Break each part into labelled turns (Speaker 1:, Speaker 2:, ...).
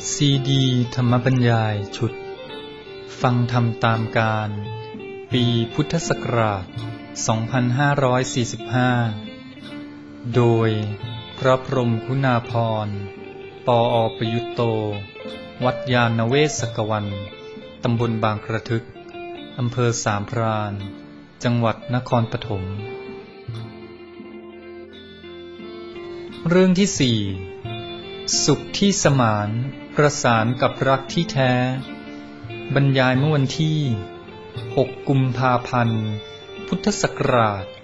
Speaker 1: ซีดีธรรมบรรยายชุดฟังธรรมตามการปีพุทธศักราช 2545 โดยพระพรหมคุณาภรณ์ ปอ.ประยุตโต วัดยานเวศกวัน ตำบลบางกระทึก อำเภอสามพราน จังหวัดนครปฐม เรื่องที่ 4 สุขที่สมานประสานกับรักที่แท้ บรรยายเมื่อวันที่ 6 กุมภาพันธ์ พุทธศักราช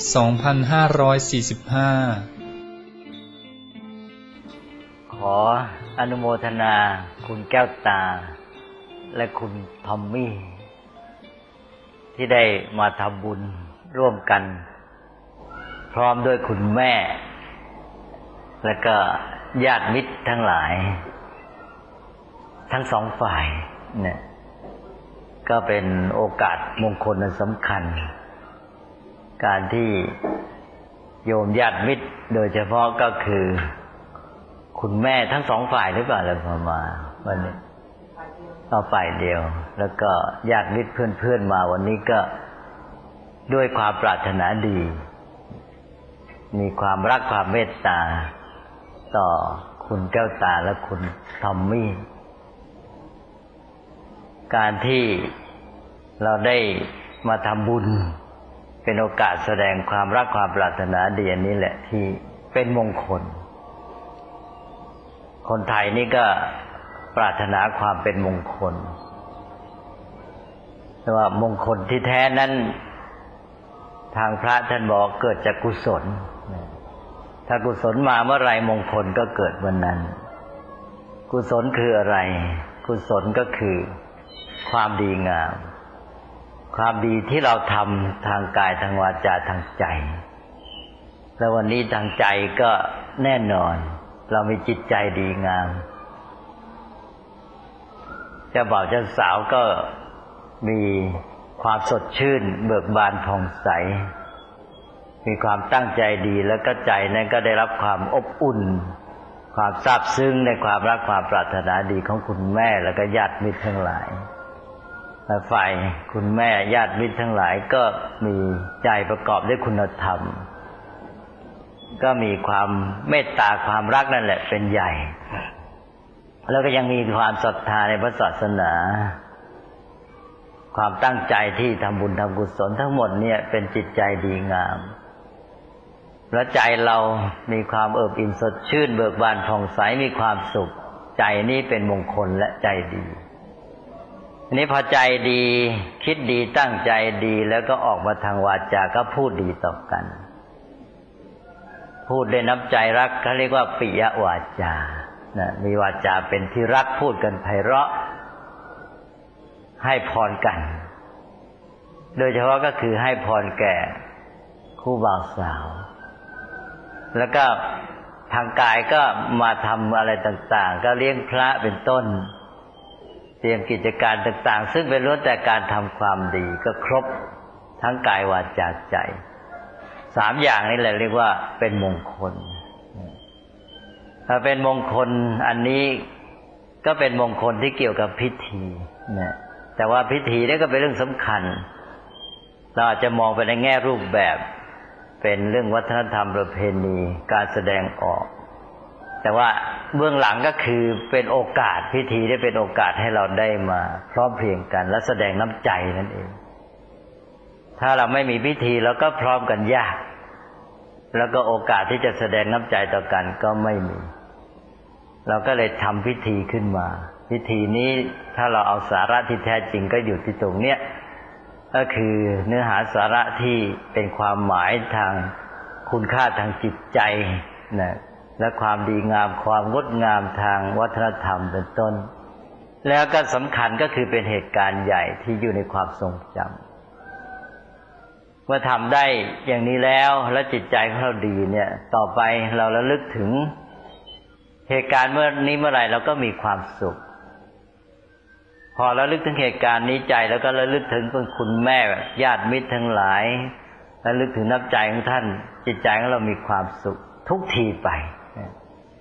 Speaker 1: 2545
Speaker 2: ขออนุโมทนาคุณแก้วตาและคุณทอมมี่ที่ได้มาทำบุญร่วมกันพร้อมด้วยคุณแม่และก็ญาติมิตรทั้งหลายทั้งสองฝ่ายเนี่ยก็เป็นโอกาสมงคลอันสำคัญการที่โยมญาติมิตรโดยเฉพาะก็คือคุณแม่ทั้งสองฝ่ายหรือเปล่าเราพอมาวันนี้เอาฝ่ายเดียวแล้วก็ญาติมิตรเพื่อนๆมาวันนี้ก็ด้วยความปรารถนาดีมีความรักความเมตตาต่อคุณแก้วตาและคุณทอมมี่การที่เราได้มาทำบุญเป็นโอกาสแสดงความรักความปรารถนาดีอันนี้แหละที่เป็นมงคลคนไทยนี่ก็ปรารถนาความเป็นมงคลแต่ว่ามงคลที่แท้นั้นทางพระท่านบอกเกิดจากกุศลถ้ากุศลมาเมื่อไรมงคลก็เกิดวันนั้นกุศลคืออะไรกุศลก็คือความดีงามความดีที่เราทำทางกายทางวาจาทางใจแล้ววันนี้ทางใจก็แน่นอนเรามีจิตใจดีงามเจ้าบ่าวเจ้าสาวก็มีความสดชื่นเบิกบานผ่องใสมีความตั้งใจดีแล้วก็ใจนั้นก็ได้รับความอบอุ่นความซาบซึ้งในความรักความปรารถนาดีของคุณแม่แล้วก็ญาติมิตรทั้งหลายและฝ่ายคุณแม่ญาติมิตรทั้งหลายก็มีใจประกอบด้วยคุณธรรมก็มีความเมตตาความรักนั่นแหละเป็นใหญ่แล้วก็ยังมีความศรัทธาในพระศาสนาความตั้งใจที่ทำบุญทำกุศลทั้งหมดเนี่ยเป็นจิตใจดีงามและใจเรามีความเอิบอิ่มสดชื่นเบิกบานผ่องใสมีความสุขใจนี้เป็นมงคลและใจดีอันนี้พอใจดีคิดดีตั้งใจดีแล้วก็ออกมาทางวาจาก็พูดดีต่อกันพูดด้วยน้ำใจรักเขาเรียกว่าปิยวาจามีวาจาเป็นที่รักพูดกันไพเราะให้พรกันโดยเฉพาะก็คือให้พรแก่คู่บ่าวสาวแล้วก็ทางกายก็มาทำอะไรต่างๆก็เลี้ยงพระเป็นต้นเตรียมกิจการต่างๆซึ่งเป็นล้วนแต่การทำความดีก็ครบทั้งกายวาจาใจสามอย่างนี้แหละเรียกว่าเป็นมงคลถ้าเป็นมงคลอันนี้ก็เป็นมงคลที่เกี่ยวกับพิธีนะแต่ว่าพิธีนี่ก็เป็นเรื่องสำคัญเราอาจจะมองไปในแง่รูปแบบเป็นเรื่องวัฒนธรรมประเพณีการแสดงออกแต่ว่าเบื้องหลังก็คือเป็นโอกาสพิธีได้เป็นโอกาสให้เราได้มาพร้อมเพรียงกันและแสดงน้ำใจนั่นเองถ้าเราไม่มีพิธีเราก็พร้อมกันยากแล้วก็โอกาสที่จะแสดงน้ำใจต่อกันก็ไม่มีเราก็เลยทำพิธีขึ้นมาพิธีนี้ถ้าเราเอาสาระที่แท้จริงก็อยู่ที่ตรงเนี้ยก็คือเนื้อหาสาระที่เป็นความหมายทางคุณค่าทางจิตใจนะและความดีงามความงดงามทางวัฒนธรรมเป็นต้นแล้วก็สำคัญก็คือเป็นเหตุการณ์ใหญ่ที่อยู่ในความทรงจำเมื่อทำได้อย่างนี้แล้วและจิตใจของเราดีเนี่ยต่อไปเราระลึกถึงเหตุการณ์เมื่อนี้เมื่อไหร่เราก็มีความสุขพอระลึกถึงเหตุการณ์นี้ใจแล้วก็ระลึกถึงคุณแม่ญาติมิตรทั้งหลายระลึกถึงน้ำใจของท่านจิตใจของเรามีความสุขทุกทีไป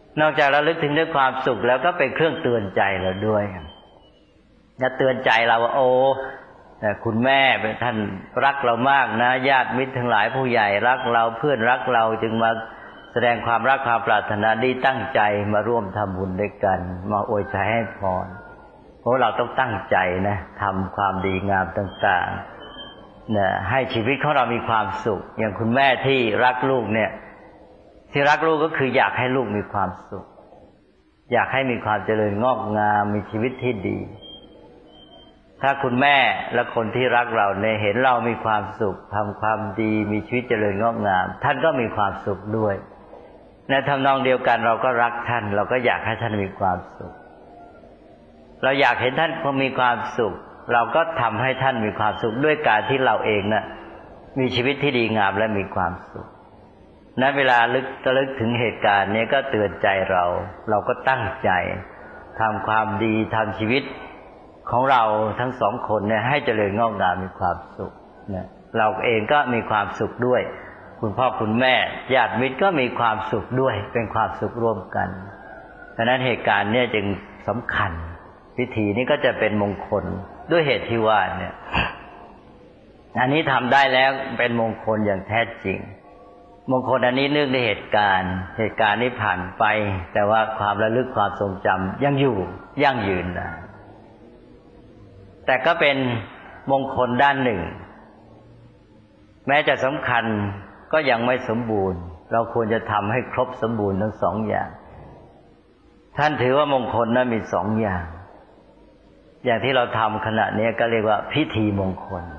Speaker 2: นอกจากระลึกถึงด้วยความสุขแล้วก็เป็นเครื่องเตือนใจเราด้วยจะเตือนใจเราว่าโอ้คุณแม่เป็นท่านรักเรามากนะญาติมิตรทั้งหลายผู้ใหญ่รักเราเพื่อนรักเราจึงมาแสดงความรักความปรารถนาดีตั้งใจมาร่วมทำบุญด้วยกันมาอวยชัยให้พรเพราะเราต้องตั้งใจนะทำความดีงามต่างๆนะให้ชีวิตของเรามีความสุขอย่างคุณแม่ที่รักลูกเนี่ยที่รักลูกก็คืออยากให้ลูกมีความสุขอยากให้มีความเจริญงอกงามมีชีวิตที่ดีถ้าคุณแม่และคนที่รักเราเนี่ยเห็นเรามีความสุขทำความดีมีชีวิตเจริญงอกงามท่านก็มีความสุขด้วยในทำนองเดียวกันเราก็รักท่านเราก็อยากให้ท่านมีความสุขเราอยากเห็นท่านมีความสุขเราก็ทำให้ท่านมีความสุขด้วยการที่เราเองน่ะมีชีวิตที่ดีงามและมีความสุขนั้นเวลาระลึกถึงเหตุการณ์นี้ก็เตือนใจเราก็ตั้งใจทำความดีทำชีวิตของเราทั้งสองคนเนี่ยให้เจริญงอกงามมีความสุขเนี่ยเราเองก็มีความสุขด้วยคุณพ่อคุณแม่ญาติมิตรก็มีความสุขด้วยเป็นความสุขร่วมกันฉะนั้นเหตุการณ์เนี่ยจึงสำคัญพิธีนี้ก็จะเป็นมงคลด้วยเหตุที่ว่าเนี่ยอันนี้ทำได้แล้วเป็นมงคลอย่างแท้จริงมงคลอันนี้เนื่องในเหตุการณ์นี้ผ่านไปแต่ว่าความระลึกความทรงจำยังอยู่ยั่งยืนนะแต่ก็เป็นมงคลด้านหนึ่งแม้จะสำคัญก็ยังไม่สมบูรณ์เราควรจะทำให้ครบสมบูรณ์ทั้งสองอย่างท่านถือว่ามงคลนั้นมีสองอย่างที่เราทำขณะนี้ก็เรียกว่าพิธีมงคล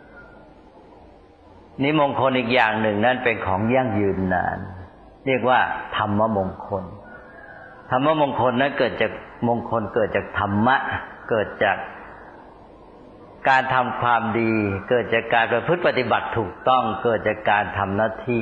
Speaker 2: นี่มงคลอีกอย่างหนึ่งนั่นเป็นของยั่งยืนนานเรียกว่าธรรมมงคลธรรมมงคลนั้นเกิดจากมงคลเกิดจากธรรมะเกิดจากการทำความดีเกิดจากการประพฤติปฏิบัติถูกต้องเกิดจากการทำหน้าที่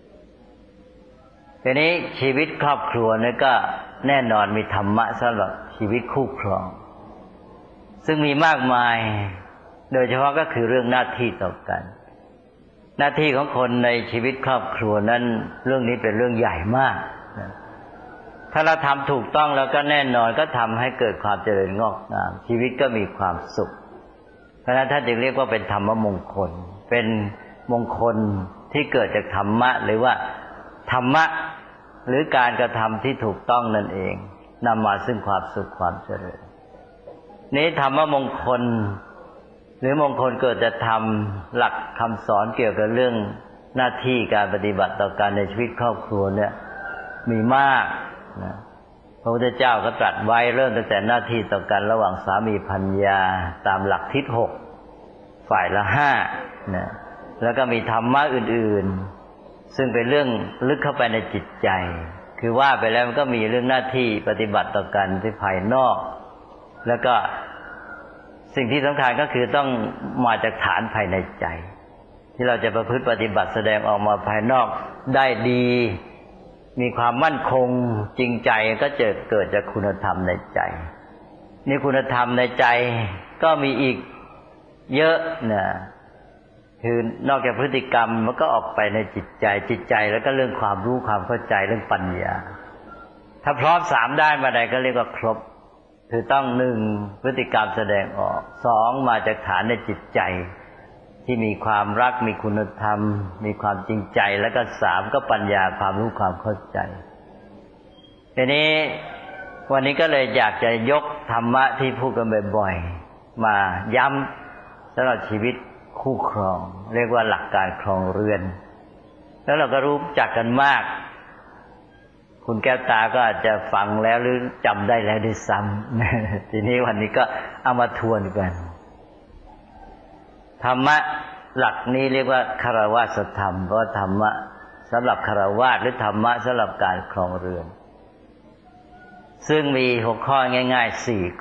Speaker 2: ทีนี้ชีวิตครอบครัวนี่ก็แน่นอนมีธรรมะสำหรับชีวิตคู่ครองซึ่งมีมากมายโดยเฉพาะก็คือเรื่องหน้าที่ต่อกันหน้าที่ของคนในชีวิตครอบครัวนั้นเรื่องนี้เป็นเรื่องใหญ่มากถ้าเราทำถูกต้องแล้วก็แน่นอนก็ทำให้เกิดความเจริญงอกงามชีวิตก็มีความสุขเพราะฉะนั้นท่านจึงเรียกว่าเป็นธรรมมงคลเป็นมงคลที่เกิดจากธรรมะหรือว่าธรรมะหรือการกระทำที่ถูกต้องนั่นเองนำมาซึ่งความสุขความเจริญนี้ธรรมมงคลหรือมงคลเกิดจากธรรมหลักคำสอนเกี่ยวกับเรื่องหน้าที่การปฏิบัติต่อการในชีวิตครอบครัวเนี่ยมีมากนะพระพุทธเจ้าก็ตรัสไว้เริ่มตั้งแต่หน้าที่ต่อกันระหว่างสามีภรรยาตามหลักทิศ6ฝ่ายละ5นะแล้วก็มีธรรมะอื่นๆซึ่งเป็นเรื่องลึกเข้าไปในจิตใจคือว่าไปแล้วมันก็มีเรื่องหน้าที่ปฏิบัติต่อกันที่ภายนอกแล้วก็สิ่งที่สำคัญก็คือต้องมาจากฐานภายในใจที่เราจะประพฤติปฏิบัติแสดงออกมาภายนอกได้ดีมีความมั่นคงจริงใจก็จะเกิดจากคุณธรรมในใจนี่คุณธรรมในใจก็มีอีกเยอะนะคือนอกจากพฤติกรรมมันก็ออกไปในจิตใจแล้วก็เรื่องความรู้ความเข้าใจเรื่องปัญญาถ้าพร้อม3ด้านมาใดก็เรียกว่าครบคือต้อง1พฤติกรรมแสดงออก2มาจากฐานในจิตใจที่มีความรักมีคุณธรรมมีความจริงใจแล้วก็3ก็ปัญญาความรู้ความเข้าใจทีนี้วันนี้ก็เลยอยากจะยกธรรมะที่พูดกันบ่อยๆมาย้ำสำหรับชีวิตคู่ครองเรียกว่าหลักการครองเรือนแล้วเราก็รู้จักกันมากคุณแก้วตาก็อาจจะฟังแล้วหรือจำได้แล้วด้วยซ้ำทีนี้วันนี้ก็เอามาทวนกันธรรมะหลักนี้เรียกว่าคฤหัสถธรรมเพราะธรรมะสำหรับคฤหัสถ์หรือธรรมะสำหรับการครองเรือนซึ่งมี6ข้อง่ายๆ4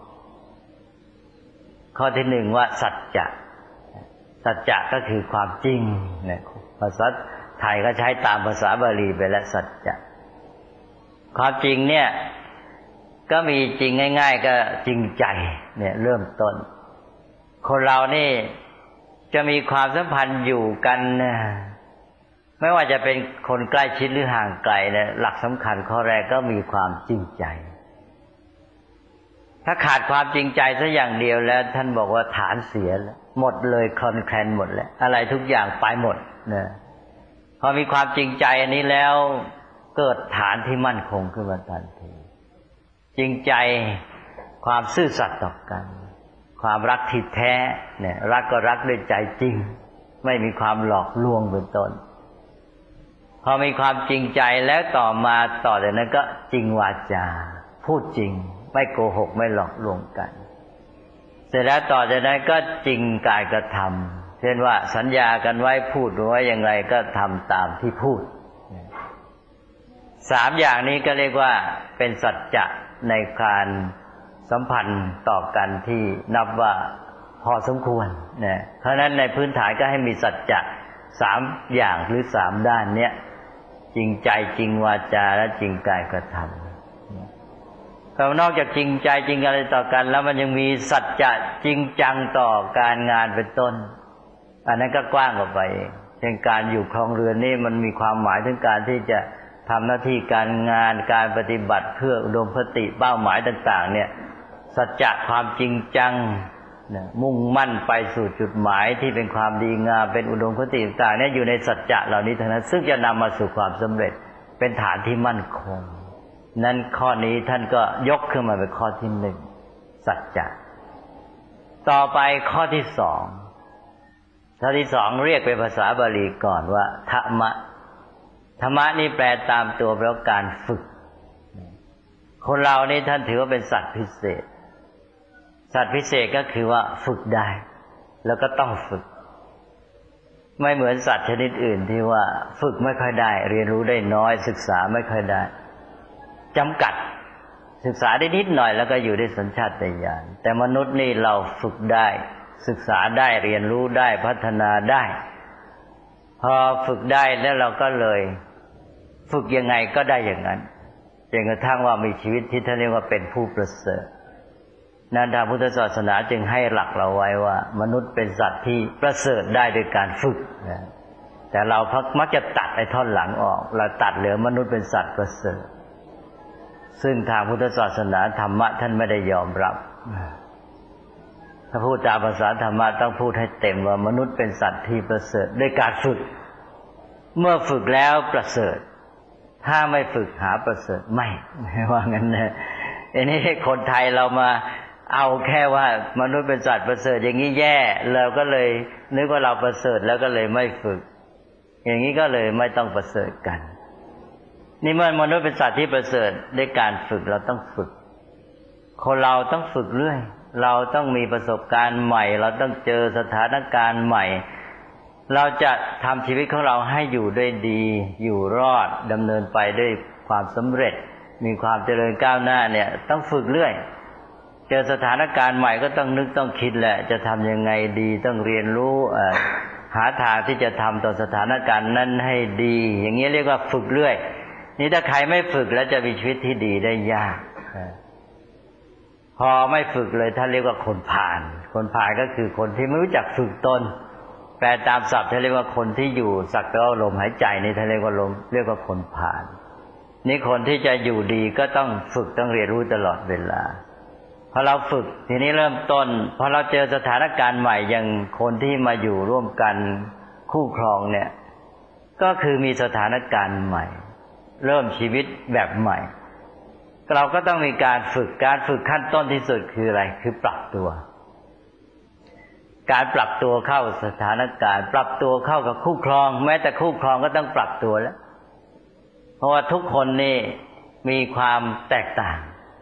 Speaker 2: ข้อที่1ว่าสัจจะก็คือความจริงเนี่ยภาษาไทยก็ใช้ตามภาษาบาลีไปแล้วสัจจะความจริงเนี่ยก็มีจริงง่ายๆก็จริงใจเนี่ยเริ่มต้นคนเรานี่จะมีความสัมพันธ์อยู่กันไม่ว่าจะเป็นคนใกล้ชิดหรือห่างไกลเนี่ยหลักสำคัญข้อแรกก็มีความจริงใจถ้าขาดความจริงใจสักอย่างเดียวแล้วท่านบอกว่าฐานเสียแล้วหมดเลยคลอนแคลนหมดแล้วอะไรทุกอย่างไปหมดนะพอมีความจริงใจอันนี้แล้วเกิดฐานที่มั่นคงขึ้นมาทันทีจริงใจความซื่อสัตย์ต่อกันความรักที่แท้เนี่ยรักก็รักด้วยใจจริงไม่มีความหลอกลวงเป็นต้นพอมีความจริงใจแล้วต่อจากนั้นก็จริงวาจาพูดจริงไม่โกหกไม่หลอกลวงกันเสร็จแล้วต่อจากนั้นก็จริงกายกระทำเช่นว่าสัญญากันไว้พูดไว้อย่างไรก็ทำตามที่พูด3อย่างนี้ก็เรียกว่าเป็นสัจจะในการสัมพันธ์ต่อกันที่นับว่าพอสมควรนะเพราะฉะนั้นในพื้นฐานก็ให้มีสัจจะ3อย่างหรือ3ด้านเนี้ยจริงใจจริงวาจาและจริงกายกระทำแต่นอกจากจริงใจจริงอะไรต่อกันแล้วมันยังมีสัจจะจริงจังต่อการงานเป็นต้นอันนั้นก็กว้างออกไปเช่นการอยู่ครองเรือนนี่มันมีความหมายถึงการที่จะทำหน้าที่การงานการปฏิบัติเพื่ออุดมคติเป้าหมายต่างๆเนี่ยสัจจะความจริงจังมุ่งมั่นไปสู่จุดหมายที่เป็นความดีงามเป็นอุดมคติต่างๆเนี่ยอยู่ในสัจจะเหล่านี้ทั้งนั้นซึ่งจะนำมาสู่ความสำเร็จเป็นฐานที่มั่นคงนั้นข้อนี้ท่านก็ยกขึ้นมาเป็นข้อที่1สัจจะต่อไปข้อที่2เรียกเป็นภาษาบาลีก่อนว่าธรรมะนี่แปลตามตัวแปลว่าการฝึกคนเรานี่ท่านถือว่าเป็นสัตว์พิเศษก็คือว่าฝึกได้แล้วก็ต้องฝึกไม่เหมือนสัตว์ชนิดอื่นที่ว่าฝึกไม่ค่อยได้เรียนรู้ได้น้อยศึกษาไม่ค่อยได้จำกัดศึกษาได้นิดหน่อยแล้วก็อยู่ได้สัญชาตญาณแต่มนุษย์นี่เราฝึกได้ศึกษาได้เรียนรู้ได้พัฒนาได้พอฝึกได้แล้วเราก็เลยฝึกยังไงก็ได้อย่างนั้นจนกระทั่งว่ามีชีวิตที่ท่านเรียกว่าเป็นผู้ประเสริฐนั้นทางพุทธศาสนาจึงให้หลักเราไว้ว่ามนุษย์เป็นสัตว์ที่ประเสริฐได้โดยการฝึกแต่เรามักจะตัดไอ้ท่อนหลังออกเราตัดเหลือมนุษย์เป็นสัตว์ประเสริฐซึ่งทางพุทธศาสนาธรรมะท่านไม่ได้ยอมรับถ้าพูดตามภาษาธรรมะต้องพูดให้เต็มว่ามนุษย์เป็นสัตว์ที่ประเสริฐด้วยการฝึกเมื่อฝึกแล้วประเสริฐถ้าไม่ฝึกหาประเสริฐไม่ว่างั้นนะอันนี้คนไทยเรามาเอาแค่ว่ามนุษย์เป็นสัตว์ประเสริฐอย่างนี้แย่เราก็เลยนึกว่าเราประเสริฐแล้วก็เลยไม่ฝึกอย่างนี้ก็เลยไม่ต้องประเสริฐกันนี่เมื่อมนุษย์เป็นสัตว์ที่ประเสริฐด้วยการฝึกเราต้องฝึกคนเราต้องฝึกเรื่อยเราต้องมีประสบการณ์ใหม่เราต้องเจอสถานการณ์ใหม่เราจะทำชีวิตของเราให้อยู่ด้วยดีอยู่รอดดำเนินไปด้วยความสำเร็จมีความเจริญก้าวหน้าเนี่ยต้องฝึกเรื่อยเจอสถานการณ์ใหม่ก็ต้องนึกต้องคิดแหละจะทำยังไงดีต้องเรียนรู้หาทางที่จะทำต่อสถานการณ์นั้นให้ดีอย่างนี้เรียกว่าฝึกเรื่อยนี่ถ้าใครไม่ฝึกแล้วจะมีชีวิตที่ดีได้ยากพอไม่ฝึกเลยท่านเรียกว่าคนผ่านก็คือคนที่ไม่รู้จักฝึกตนแปลตามศัพท์ท่านเรียกว่าคนที่อยู่สักแต่ว่าลมหายใจนี่ท่านเรียกว่าคนผ่านนี่คนที่จะอยู่ดีก็ต้องฝึกต้องเรียนรู้ตลอดเวลาพอเราฝึกทีนี้เริ่มต้นพอเราเจอสถานการณ์ใหม่อย่างคนที่มาอยู่ร่วมกันคู่ครองเนี่ยก็คือมีสถานการณ์ใหม่เริ่มชีวิตแบบใหม่เราก็ต้องมีการฝึกขั้นต้นที่สุดคืออะไรคือปรับตัวการปรับตัวเข้าสถานการณ์ปรับตัวเข้ากับคู่ครองแม้แต่คู่ครองก็ต้องปรับตัวแล้วเพราะว่าทุกคนนี่มีความแตกต่าง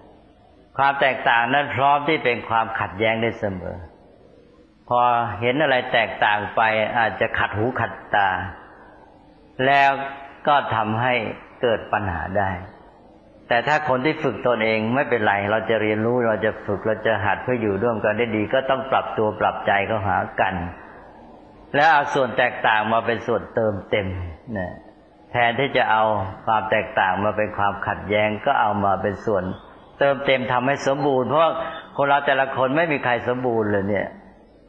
Speaker 2: นั้นพร้อมที่เป็นความขัดแย้งได้เสมอพอเห็นอะไรแตกต่างไปอาจจะขัดหูขัดตาแล้วก็ทำให้เกิดปัญหาได้แต่ถ้าคนที่ฝึกตนเองไม่เป็นไรเราจะเรียนรู้เราจะฝึกเราจะหัดเพื่ออยู่ร่วมกันได้ดีก็ต้องปรับตัวปรับใจเข้าหากันแล้วเอาส่วนแตกต่างมาเป็นส่วนเติมเต็มนะแทนที่จะเอาความแตกต่างมาเป็นความขัดแย้งก็เอามาเป็นส่วนเติมเต็มทำให้สมบูรณ์เพราะคนเราแต่ละคนไม่มีใครสมบูรณ์เลยเนี่ยพอ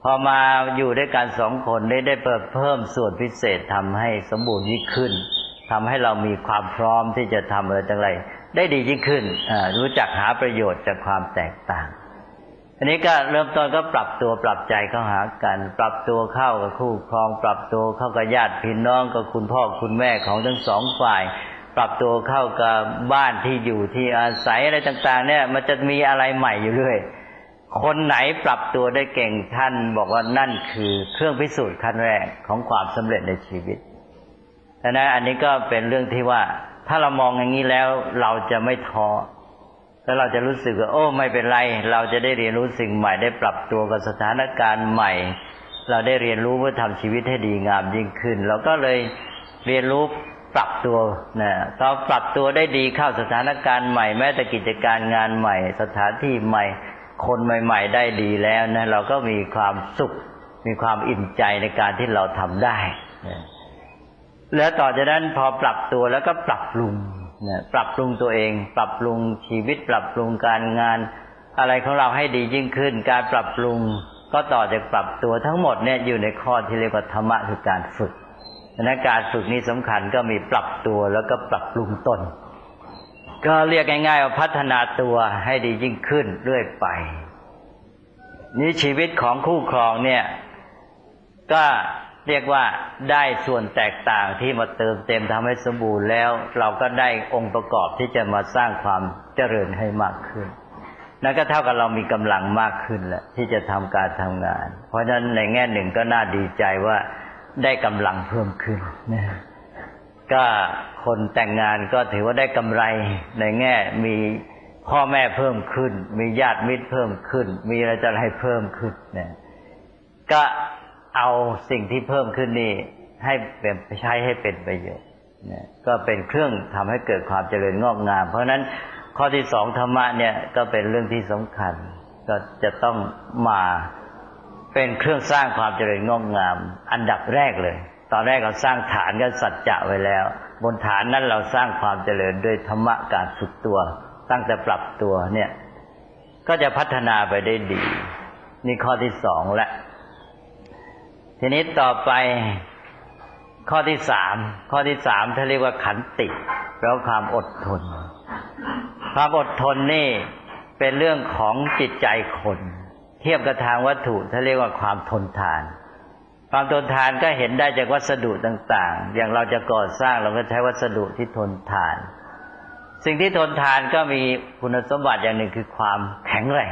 Speaker 2: อมาอยู่ด้วยกันสองคนได้เพิ่มส่วนพิเศษทำให้สมบูรณ์ยิ่งขึ้นทำให้เรามีความพร้อมที่จะทำอะไรได้ดียิ่งขึ้นรู้จักหาประโยชน์จากความแตกต่างอันนี้ก็เริ่มต้นก็ปรับตัวปรับใจเข้าหากันปรับตัวเข้ากับคู่ครองปรับตัวเข้ากับญาติพี่น้องกับคุณพ่อคุณแม่ของทั้งสองฝ่ายปรับตัวเข้ากับบ้านที่อยู่ที่อาศัยอะไรต่างๆเนี่ยมันจะมีอะไรใหม่อยู่เรื่อยคนไหนปรับตัวได้เก่งท่านบอกว่านั่นคือเครื่องพิสูจน์ขั้นแรกของความสำเร็จในชีวิตดังนั้นอันนี้ก็เป็นเรื่องที่ว่าถ้าเรามองอย่างนี้แล้วเราจะไม่ท้อแล้วเราจะรู้สึกว่าโอ้ไม่เป็นไรเราจะได้เรียนรู้สิ่งใหม่ได้ปรับตัวกับสถานการณ์ใหม่เราได้เรียนรู้เพื่อทำชีวิตให้ดีงามยิ่งขึ้นเราก็เลยเรียนรู้ปรับตัวนะพอปรับตัวได้ดีเข้าสถานการณ์ใหม่แม้แต่กิจการงานใหม่สถานที่ใหม่คนใหม่ๆได้ดีแล้วนะเราก็มีความสุขมีความอิ่มใจในการที่เราทำได้นะแล้วต่อจากนั้นพอปรับตัวแล้วก็ปรับปรุงนะปรับปรุงตัวเองปรับปรุงชีวิตปรับปรุงการงานอะไรของเราให้ดียิ่งขึ้นการปรับปรุงก็ต่อจากปรับตัวทั้งหมดเนี่ยอยู่ในข้อที่เรียกว่าธรรมะคือการฝึกดังนั้นการฝึกนี้สำคัญก็มีปรับตัวแล้วก็ปรับปรุงตนก็เรียกง่ายๆว่าพัฒนาตัวให้ดียิ่งขึ้นเรื่อยไปนี่ชีวิตของคู่ครองเนี่ยก็เรียกว่าได้ส่วนแตกต่างที่มาเติมเต็มทำให้สมบูรณ์แล้วเราก็ได้องค์ประกอบที่จะมาสร้างความเจริญให้มากขึ้นนั่นก็เท่ากับเรามีกำลังมากขึ้นแหละที่จะทำการทำงานเพราะฉะนั้นในแง่หนึ่งก็น่าดีใจว่าได้กำลังเพิ่มขึ้นนะก็คนแต่งงานก็ถือว่าได้กำไรในแง่มีพ่อแม่เพิ่มขึ้นมีญาติมิตรเพิ่มขึ้นมีอะไรจะให้เพิ่มขึ้นนะก็เอาสิ่งที่เพิ่มขึ้นนี่ให้เป็นใช้ให้เป็นประโยชน์นะก็เป็นเครื่องทำให้เกิดความเจริญงอกงามเพราะฉะนั้นข้อที่สองธรรมะเนี่ยก็เป็นเรื่องที่สำคัญก็จะต้องมาเป็นเครื่องสร้างความเจริญงอกงามอันดับแรกเลยตอนแรกเราสร้างฐานกันสัจจะไว้แล้วบนฐานนั้นเราสร้างความเจริญด้วยธรรมะการฝึกตัวตั้งแต่ปรับตัวเนี่ยก็จะพัฒนาไปได้ดีนี่ข้อที่สองและทีนี้ต่อไปข้อที่สามท่านเรียกว่าขันติแปลว่าความอดทนความอดทนนี่เป็นเรื่องของจิตใจคนเทียบกับทางวัตถุท่านเรียกว่าความทนทานความทนทานก็เห็นได้จากวัสดุต่างๆอย่างเราจะก่อสร้างเราก็ใช้วัสดุที่ทนทานสิ่งที่ทนทานก็มีคุณสมบัติอย่างหนึ่งคือความแข็งแรง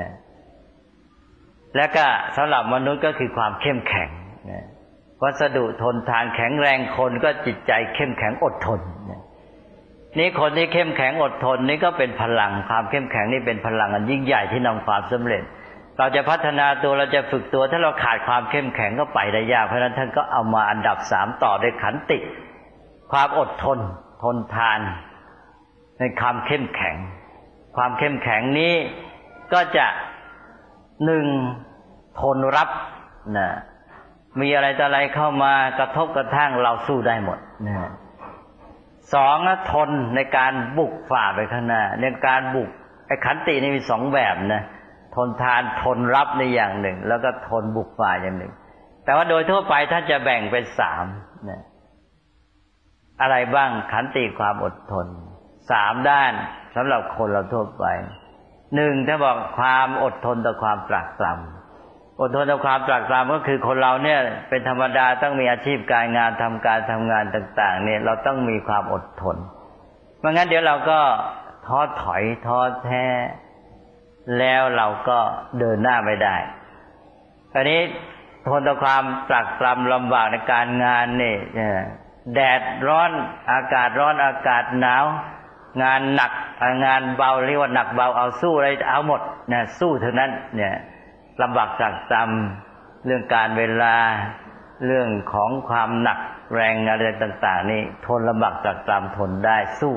Speaker 2: และก็สำหรับมนุษย์ก็คือความเข้มแข็งวัสดุทนทานแข็งแรงคนก็จิตใจเข้มแข็งอดทนนี่คนที่เข้มแข็งอดทนนี่ก็เป็นพลังความเข้มแข็งนี่เป็นพลังอันยิ่งใหญ่ที่นำความสำเร็จเราจะพัฒนาตัวเราจะฝึกตัวถ้าเราขาดความเข้มแข็งก็ไปได้ยากเพราะฉะนั้นท่านก็เอามาอันดับสามต่อด้วยขันติความอดทนทนทานในความเข้มแข็งความเข้มแข็งนี้ก็จะหนึ่งทนรับนะมีอะไรต่ออะไรเข้ามากระทบกระทั่งเราสู้ได้หมดนะสองทนในการบุกฝ่าไปข้างหน้าในการบุกไอ้ขันตินี่มีสองแบบนะทนทานทนรับในอย่างหนึ่งแล้วก็ทนบุกฝ่าอย่างหนึ่งแต่ว่าโดยทั่วไปท่านจะแบ่งเป็นสามนะอะไรบ้างขันติความอดทนสามด้านสำหรับคนเราทั่วไปหนึ่งถ้าบอกความอดทนต่อความตรากตรำอดทนต่อความตรากตรำก็คือคนเราเนี่ยเป็นธรรมดาต้องมีอาชีพการงานทำการทำงานต่างๆเนี่ยเราต้องมีความอดทนไม่งั้นเดี๋ยวเราก็ท้อถอยท้อแท้แล้วเราก็เดินหน้าไม่ได้อันนี้ทนต่อความตรากตรำลำบากในการงานนี่แดดร้อนอากาศร้อนอากาศหนาวงานหนักงานเบาเรียกว่าหนักเบาเอาสู้อะไรเอาหมดเนี่ยสู้เท่านั้นเนี่ยลำบากตรากตรำเรื่องการเวลาเรื่องของความหนักแรงอะไรต่างๆนี่ทนลำบากตรากตรำทนได้สู้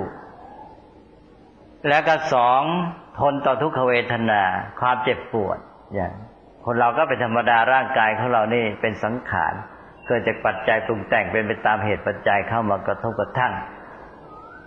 Speaker 2: แล้วก็สองทนต่อทุกขเวทนาความเจ็บปวดอย่างคนเราก็เป็นธรรมดาร่างกายของเรานี่เป็นสังขารเกิดจากปัจจัยปรุงแต่งเป็นไปตามเหตุปัจจัยเข้ามากระทบกระทั่ง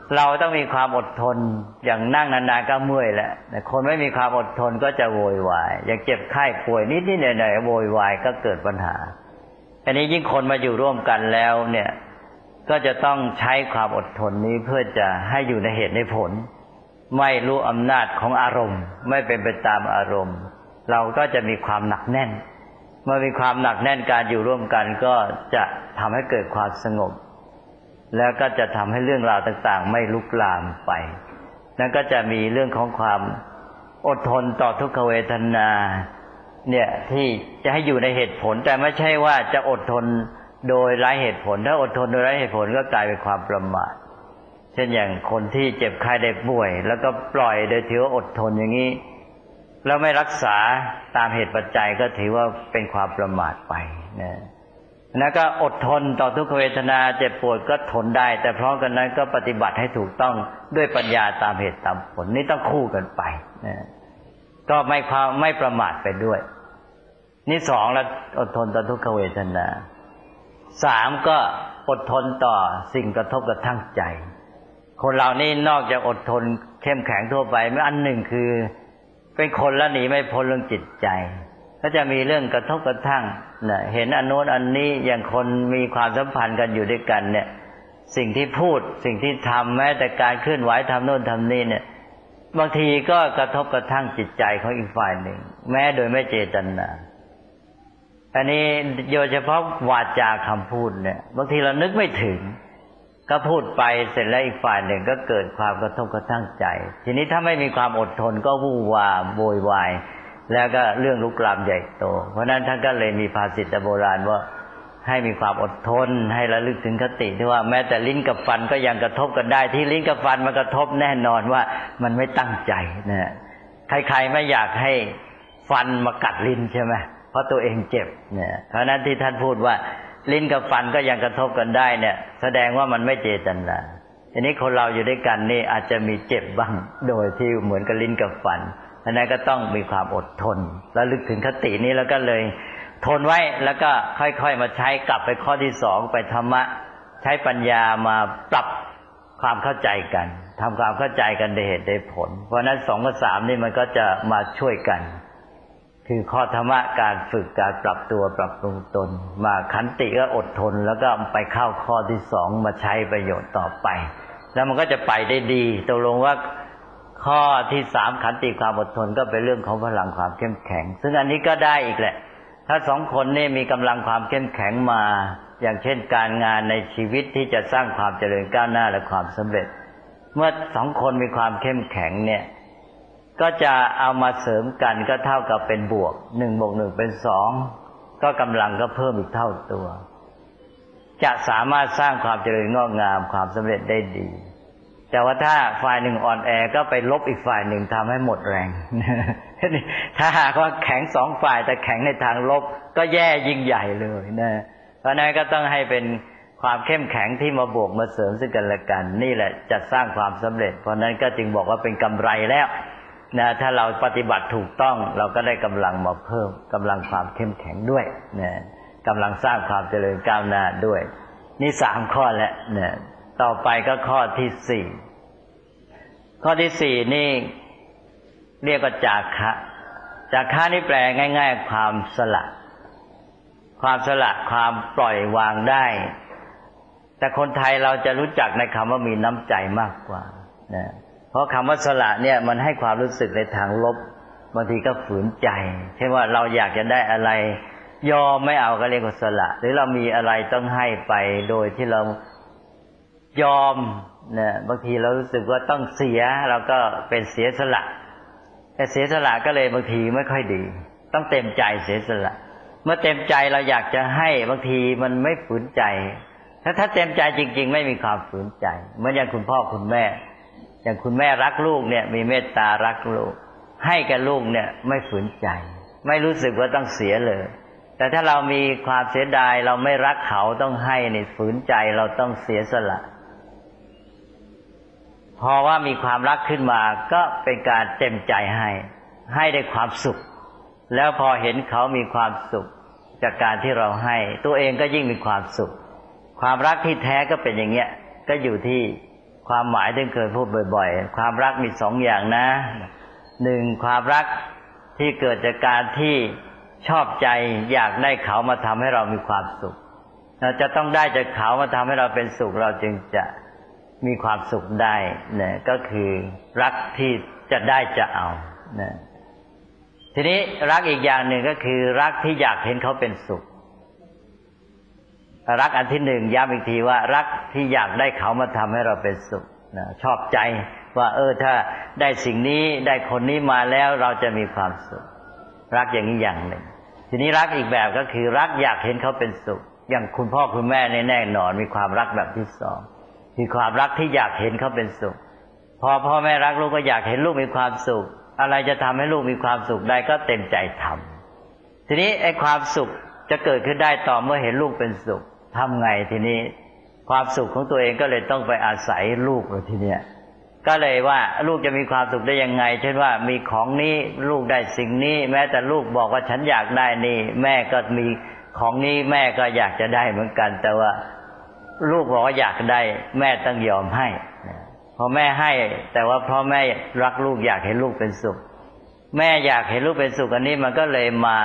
Speaker 2: เราต้องมีความอดทนอย่างนั่งนานๆก็เมื่อยแหละแต่คนไม่มีความอดทนก็จะโวยวายอย่างเจ็บไข้ป่วยนิดๆหน่อยๆโวยวายก็เกิดปัญหาอันนี้ยิ่งคนมาอยู่ร่วมกันแล้วเนี่ยก็จะต้องใช้ความอดทนนี้เพื่อจะให้อยู่ในเหตุในผลไม่รู้อำนาจของอารมณ์ไม่เป็นไปตามอารมณ์เราก็จะมีความหนักแน่นเมื่อมีความหนักแน่นการอยู่ร่วมกันก็จะทำให้เกิดความสงบแล้วก็จะทำให้เรื่องราวต่างๆไม่ลุกลามไปนั่นก็จะมีเรื่องของความอดทนต่อทุกขเวทนาเนี่ยที่จะให้อยู่ในเหตุผลแต่ไม่ใช่ว่าจะอดทนโดยไร้เหตุผลถ้าอดทนโดยไร้เหตุผลก็กลายเป็นความประมาทเช่นอย่างคนที่เจ็บไข้ได้ป่วยแล้วก็ปล่อยโดยถือว่าอดทนอย่างนี้แล้วไม่รักษาตามเหตุปัจจัยก็ถือว่าเป็นความประมาทไปนะแล้วก็อดทนต่อทุกขเวทนาเจ็บปวดก็ทนได้แต่พร้อมกันนั้นก็ปฏิบัติให้ถูกต้องด้วยปัญญาตามเหตุตามผลนี่ต้องคู่กันไปนะก็ไม่ประมาทไปด้วยนี่สองแล้วอดทนต่อทุกขเวทนาสามก็อดทนต่อสิ่งกระทบกระทั่งใจคนเรานี่นอกจากอดทนเข้มแข็งทั่วไปอันหนึ่งคือเป็นคนแล้วหนีไม่พ้นเรื่องจิตใจก็จะมีเรื่องกระทบกระทั่งนะเห็นอันโน้นอันนี้อย่างคนมีความสัมพันธ์กันอยู่ด้วยกันเนี่ยสิ่งที่พูดสิ่งที่ทำแม้แต่การเคลื่อนไหวทำโน้นทำนี่เนี่ยบางทีก็กระทบกระทั่งจิตใจของอีกฝ่ายหนึ่งแม้โดยไม่เจตนาอันนี้โดยเฉพาะวาจาคำพูดเนี่ยบางทีเรานึกไม่ถึงก็พูดไปเสร็จแล้วอีกฝ่ายหนึ่งก็เกิดความกระทบกระทั่งใจทีนี้ถ้าไม่มีความอดทนก็วู่วามโวยวายแล้วก็เรื่องลุกลามใหญ่โตเพราะนั้นท่านก็เลยมีภาษิตโบราณว่าให้มีความอดทนให้ระลึกถึงคติที่ว่าแม้แต่ลิ้นกับฟันก็ยังกระทบกันได้ที่ลิ้นกับฟันมันกระทบแน่นอนว่ามันไม่ตั้งใจนะใครๆไม่อยากให้ฟันมากัดลิ้นใช่ไหมเพราะตัวเองเจ็บเนี่ยเพราะนั้นที่ท่านพูดว่าลิ้นกับฟันก็ยังกระทบกันได้เนี่ยแสดงว่ามันไม่เจตนาทีนี้คนเราอยู่ด้วยกันนี่อาจจะมีเจ็บบ้างโดยที่เหมือนกับลิ้นกับฟันอันนั้นก็ต้องมีความอดทนแล้วลึกถึงคตินี้แล้วก็เลยทนไว้แล้วก็ค่อยๆมาใช้กลับไปข้อที่สองไปธรรมะใช้ปัญญามาปรับความเข้าใจกันทำความเข้าใจกันได้เหตุได้ผลเพราะนั้นสองกับสามนี่มันก็จะมาช่วยกันคือข้อธรรมะการฝึกการปรับตัวปรับปรุงตนมาขันติก็อดทนแล้วก็ไปเข้าข้อที่สองมาใช้ประโยชน์ต่อไปแล้วมันก็จะไปได้ดีตกลงว่าข้อที่สามขันติความอดทนก็เป็นเรื่องของพลังความเข้มแข็งซึ่งอันนี้ก็ได้อีกแหละถ้าสองคนนี่มีกำลังความเข้มแข็งมาอย่างเช่นการงานในชีวิตที่จะสร้างความเจริญก้าวหน้าและความสำเร็จเมื่อสองคนมีความเข้มแข็งเนี่ยก็จะเอามาเสริมกันก็เท่ากับเป็นบวก1 + 1เป็น2ก็กำลังก็เพิ่มอีกเท่าตัวจะสามารถสร้างความเจริญงอกงามความสำเร็จได้ดีแต่ว่าถ้าฝ่ายหนึ่งอ่อนแอก็ไปลบอีกฝ่ายหนึ่งทำให้หมดแรงถ้าหากว่าแข็งสองฝ่ายแต่แข็งในทางลบก็แย่ยิ่งใหญ่เลยนะเพราะนั้นก็ต้องให้เป็นความเข้มแข็งที่มาบวกมาเสริมซึ่งกันและกันนี่แหละจะสร้างความสำเร็จเพราะนั้นก็จึงบอกว่าเป็นกำไรแล้วนะถ้าเราปฏิบัติถูกต้องเราก็ได้กำลังมาเพิ่มกำลังความเข้มแข็งด้วยนะกำลังสร้างความเจริญก้าวหน้าด้วยนี่3ข้อแล้วนะต่อไปก็ข้อที่4ข้อที่4นี่เรียกว่าจาคะจาคะนี่แปลง่ายๆความสละความปล่อยวางได้แต่คนไทยเราจะรู้จักในคำว่ามีน้ำใจมากกว่านะเพราะคำว่าสละเนี่ยมันให้ความรู้สึกในทางลบบางทีก็ฝืนใจเช่นว่าเราอยากจะได้อะไรยอมไม่เอาก็เรียกว่าสละหรือเรามีอะไรต้องให้ไปโดยที่เรายอมเนี่ยบางทีเรารู้สึกว่าต้องเสียเราก็เป็นเสียสละแต่เสียสละก็เลยบางทีไม่ค่อยดีต้องเต็มใจเสียสละเมื่อเต็มใจเราอยากจะให้บางทีมันไม่ฝืนใจถ้าเต็มใจจริงๆไม่มีความฝืนใจเหมือนอย่างคุณพ่อคุณแม่อย่างคุณแม่รักลูกเนี่ยมีเมตตารักลูกให้กับลูกเนี่ยไม่ฝืนใจไม่รู้สึกว่าต้องเสียเลยแต่ถ้าเรามีความเสียดายเราไม่รักเขาต้องให้นี่ฝืนใจเราต้องเสียสละพอว่ามีความรักขึ้นมาก็เป็นการเต็มใจให้ได้ความสุขแล้วพอเห็นเขามีความสุขจากการที่เราให้ตัวเองก็ยิ่งมีความสุขความรักที่แท้ก็เป็นอย่างเงี้ยก็อยู่ที่ความหมายที่เคยพูดบ่อยๆความรักมี2อย่างนะหนึ่งความรักที่เกิดจากการที่ชอบใจอยากได้เขามาทำให้เรามีความสุขเราจะต้องได้จากเขามาทำให้เราเป็นสุขเราจึงจะมีความสุขได้เนี่ยก็คือรักที่จะได้จะเอาเนี่ยทีนี้รักอีกอย่างหนึ่งก็คือรักที่อยากเห็นเขาเป็นสุขรักอันที่หนึ่งย้ำอีกทีว่ารักที่อยากได้เขามาทำให้เราเป็นสุขนะชอบใจว่าถ้าได้สิ่งนี้ได้คนนี้มาแล้วเราจะมีความสุขรักอย่างนี้อย่างหนึ่งทีนี้รักอีกแบบก็คือรักอยากเห็นเขาเป็นสุขอย่างคุณพ่อคุณแม่แน่นอนมีความรักแบบที่สองคือความรักที่อยากเห็นเขาเป็นสุขพอพ่อแม่รักลูกก็อยากเห็นลูกมีความสุขอะไรจะทำให้ลูกมีความสุขได้ก็เต็มใจทำทีนี้ไอ้ความสุขจะเกิดขึ้นได้ต่อเมื่อเห็นลูกเป็นสุขทำไงทีนี้ความสุขของตัวเองก็เลยต้องไปอาศัยลูกเลยทีเนี้ยก็เลยว่าลูกจะมีความสุขได้ยังไงเช่นว่ามีของนี้ลูกได้สิ่งนี้แม้แต่ลูกบอกว่าฉันอยากได้นี่แม่ก็มีของนี้แม่ก็อยากจะได้เหมือนกันแต่ว่าลูกบอกว่าอยากได้แม่ต้องยอมให้พอแม่ให้แต่ว่าเพราะแม่รักลูกอยากเห็นลูกเป็นสุขแม่อยากเห็นลูกเป็นสุขอันนี้มันก็เลยมา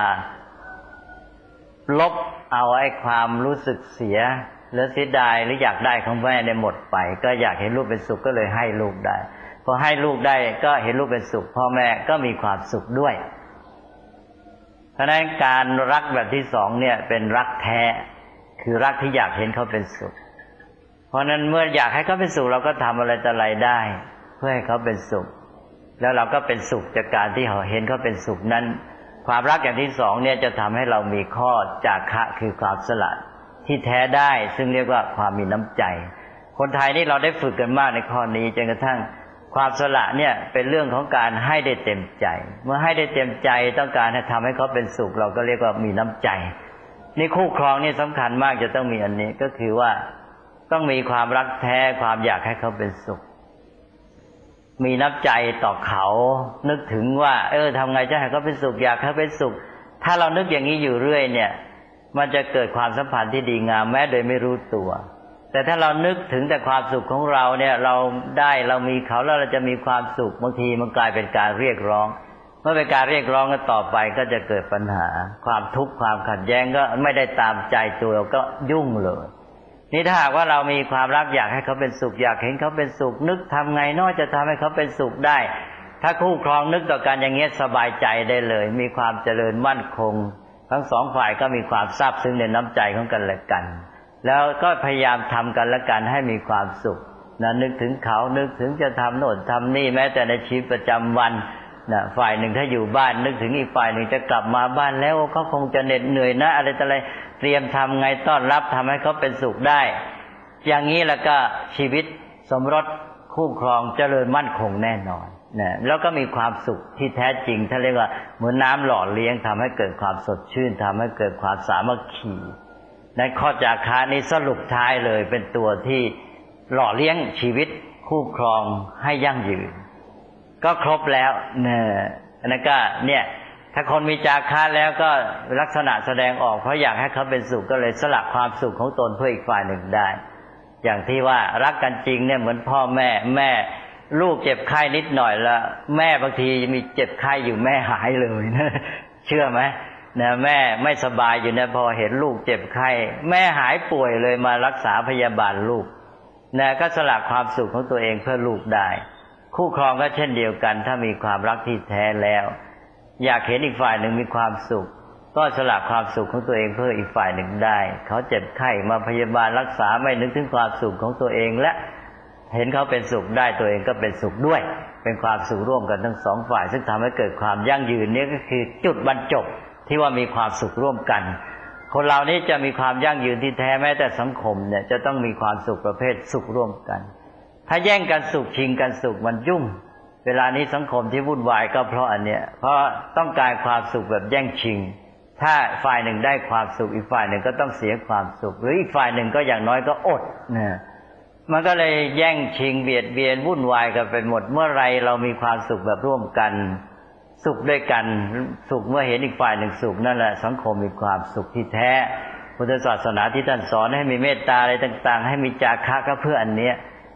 Speaker 2: ลบเอาไอ้ความรู้สึกเสียหรือเสียดายหรืออยากได้ของแม่ได้หมดไปก็อยากเห็นลูกเป็นสุขก็เลยให้ลูกได้พอให้ลูกได้ก็เห็นลูกเป็นสุขพ่อแม่ก็มีความสุขด้วยเพราะฉะนั้นการรักแบบที่สองเนี่ยเป็นรักแท้คือรักที่อยากเห็นเขาเป็นสุขเพราะนั้นเมื่ออยากให้เขาเป็นสุขเราก็ทำอะไรต่ออะไรได้เพื่อให้เขาเป็นสุขแล้วเราก็เป็นสุขจากการที่เห็นเขาเป็นสุขนั้นความรักอย่างที่สองเนี่ยจะทำให้เรามีข้อจาคะคือความสละที่แท้ได้ซึ่งเรียกว่าความมีน้ำใจคนไทยนี่เราได้ฝึกกันมากในข้อนี้จนกระทั่งความสละเนี่ยเป็นเรื่องของการให้ได้เต็มใจเมื่อให้ได้เต็มใจต้องการให้ทำให้เขาเป็นสุขเราก็เรียกว่ามีน้ำใจนี่คู่ครองนี่สำคัญมากจะต้องมีอันนี้ก็คือว่าต้องมีความรักแท้ความอยากให้เขาเป็นสุขมีน้ำใจต่อเขานึกถึงว่าทำไงจะให้เขาเป็นสุขอยากให้เขาเป็นสุขถ้าเรานึกอย่างนี้อยู่เรื่อยเนี่ยมันจะเกิดความสัมพันธ์ที่ดีงามแม้โดยไม่รู้ตัวแต่ถ้าเรานึกถึงแต่ความสุขของเราเนี่ยเรามีเขาแล้วเราจะมีความสุขบางทีมันกลายเป็นการเรียกร้องเมื่อเป็นการเรียกร้องกันต่อไปก็จะเกิดปัญหาความทุกข์ความขัดแย้งก็ไม่ได้ตามใจตัวก็ยุ่งเลยนี่ถ้าหากว่าเรามีความรักอยากให้เขาเป็นสุขอยากเห็นเขาเป็นสุขนึกทำไงน้อยจะทำให้เขาเป็นสุขได้ถ้าคู่ครองนึกต่อกันอย่างเงี้ยสบายใจได้เลยมีความเจริญมั่นคงทั้งสองฝ่ายก็มีความซาบซึ้งในน้ำใจของกันและกันแล้วก็พยายามทำกันและกันให้มีความสุขนะนึกถึงเขานึกถึงจะทำโน่นทำนี่แม้แต่ในชีวิตประจำวันนะฝ่ายหนึ่งถ้าอยู่บ้านนึกถึงอีกฝ่ายหนึ่งจะกลับมาบ้านแล้วเขาคงจะเหน็ดเหนื่อยนะอะไรต่ออะไรเตรียมทำไงต้อนรับทำให้เขาเป็นสุขได้อย่างนี้แล้วก็ชีวิตสมรสคู่ครองเจริญมั่นคงแน่นอนนะแล้วก็มีความสุขที่แท้จริงถ้าเรียกว่าเหมือนน้ำหล่อเลี้ยงทำให้เกิดความสดชื่นทำให้เกิดความสามัคคีในข้อจาคะนี้สรุปท้ายเลยเป็นตัวที่หล่อเลี้ยงชีวิตคู่ครองให้ยั่งยืนก็ครบแล้วเนี่ยนั่นก็เนี่ยถ้าคนมีจาคะแล้วก็ลักษณะแสดงออกเพราะอยากให้เขาเป็นสุขก็เลยสละความสุขของตนเพื่ออีกฝ่ายหนึ่งได้อย่างที่ว่ารักกันจริงเนี่ยเหมือนพ่อแม่ลูกเจ็บไข้นิดหน่อยแล้วแม่บางทีมีเจ็บไข้อยู่แม่หายเลยนะเชื่อไหมนะแม่ไม่สบายอยู่นะพอเห็นลูกเจ็บไข้แม่หายป่วยเลยมารักษาพยาบาลลูกนะก็สละความสุขของตัวเองเพื่อลูกได้คู่ครองก็เช่นเดียวกันถ้ามีความรักที่แท้แล้วอยากเห็นอีกฝ่ายหนึ่งมีความสุขก็สละความสุขของตัวเองเพื่ออีกฝ่ายหนึ่งได้เขาเจ็บไข้มาพยาบาลรักษาไม่นึกถึงความสุขของตัวเองและเห็นเขาเป็นสุขได้ตัวเองก็เป็นสุขด้วยเป็นความสุขร่วมกันทั้งสองฝ่ายซึ่งทำให้เกิดความยั่งยืนนี้ก็คือจุดบรรจบที่ว่ามีความสุขร่วมกันคนเรานี้จะมีความยั่งยืนที่แท้แม้แต่สังคมเนี่ยจะต้องมีความสุขประเภทสุขร่วมกันถ้าแย่งกันสุขชิงกันสุขมันยุ่งเวลานี้สังคมที่วุ่นวายก็เพราะอันเนี้ยเพราะต้องการความสุขแบบแย่งชิงถ้าฝ่ายหนึ่งได้ความสุขอีกฝ่ายหนึ่งก็ต้องเสียความสุขหรืออีกฝ่ายหนึ่งก็อย่างน้อยก็อดนะมันก็เลยแย่งชิงเบียดเบียนวุ่นวายกันไปหมดเมื่อไรเรามีความสุขแบบร่วมกันสุขด้วยกันสุขเมื่อเห็นอีกฝ่ายหนึ่งสุขนั่นแหละสังคมมีความสุขที่แท้พุทธศาสนาที่ท่านสอนให้มีเมตตาอะไรต่างๆให้มีจาคะก็เพื่ออันเนี้ย